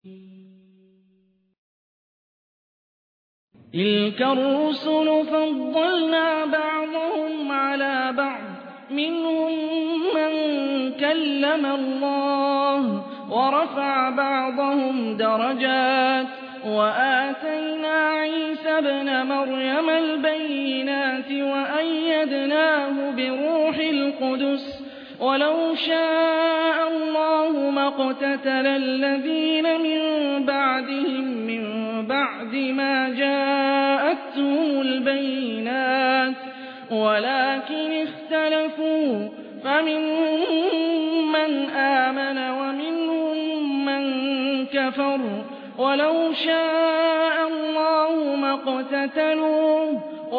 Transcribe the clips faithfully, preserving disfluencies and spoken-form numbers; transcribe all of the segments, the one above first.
تِلْكَ الرُّسُلُ فَضَّلْنَا بَعْضَهُمْ عَلَىٰ بَعْضٍ ۖ مِّنْهُم مَّن كَلَّمَ اللَّهُ وَرَفَعَ بَعْضَهُمْ دَرَجَاتٍ ۚ وَآتَيْنَا عِيسَى ابْنَ مَرْيَمَ الْبَيِّنَاتِ وَأَيَّدْنَاهُ بِرُوحِ الْقُدُسِ ۗ وَلَوْ شَاءَ اللَّهُ مَا اقْتَتَلَ الَّذِينَ مِن بَعْدِهِم مِّن بَعْدِ مَا جَاءَتْهُمُ الْبَيِّنَاتُ وَلَٰكِنِ اخْتَلَفُوا فَمِنْهُم مَّنْ آمَنَ وَمِنْهُم مَّن كَفَرَ ۚ وَلَوْ شَاءَ اللَّهُ مَا اقْتَتَلُوا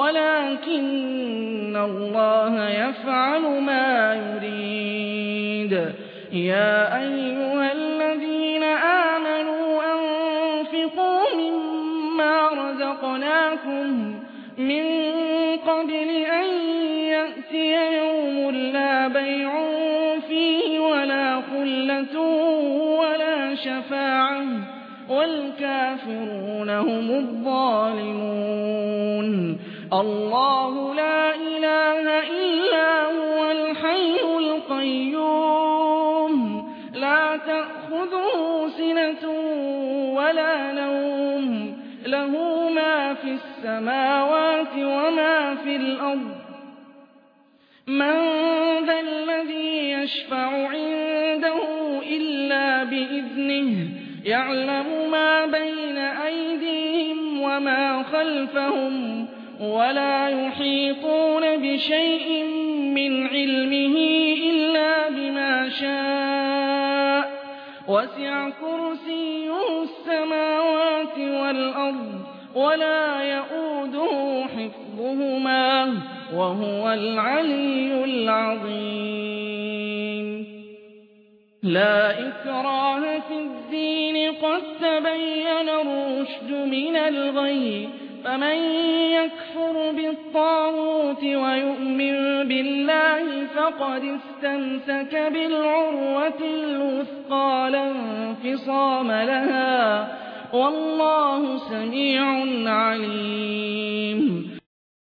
وَلَٰكِنَّ اللَّهَ يَفْعَلُ مَا يُرِيدُ. يَا أَيُّهَا الَّذِينَ آمَنُوا أَنفِقُوا مِمَّا رَزَقْنَاكُم مِّن قَبْلِ أَن يَأْتِيَ يَوْمٌ لَّا بَيْعٌ فِيهِ وَلَا خُلَّةٌ وَلَا شَفَاعَةٌ ۗ وَالْكَافِرُونَ هُمُ الظَّالِمُونَ. اللَّهُ لَا إِلَٰهَ إِلَّا هُوَ الْحَيُّ الْقَيُّومُ لَا تَأْخُذُهُ سِنَةٌ وَلَا نَوْمٌ لَّهُ مَا فِي السَّمَاوَاتِ وَمَا فِي الْأَرْضِ. مَن ذَا الَّذِي يَشْفَعُ عِندَهُ إِلَّا بِإِذْنِهِ ۚ يَعْلَمُ مَا بَيْنَ أَيْدِيهِمْ وَمَا خَلْفَهُمْ وَلَا يُحِيطُونَ بِشَيْءٍ مِّنْ عِلْمِهِ إِلَّا بِمَا شَاءَ ۚ وَسِعَ كُرْسِيُّهُ السَّمَاوَاتِ وَالْأَرْضَ وَلَا يَئُودُهُ حِفْظُهُمَا ۚ وَهُوَ الْعَلِيُّ الْعَظِيمُ. لَا إِكْرَاهَ فِي الدِّينِ ۖ قَد تَّبَيَّنَ الرُّشْدُ مِنَ الْغَيِّ ۚ فَمَن يَكْفُرْ بِالطَّاغُوتِ وَيُؤْمِن بِاللَّهِ فَقَدِ اسْتَمْسَكَ بِالْعُرْوَةِ الْوُثْقَىٰ لَا انفِصَامَ لَهَا ۗ وَاللَّهُ سَمِيعٌ عَلِيمٌ.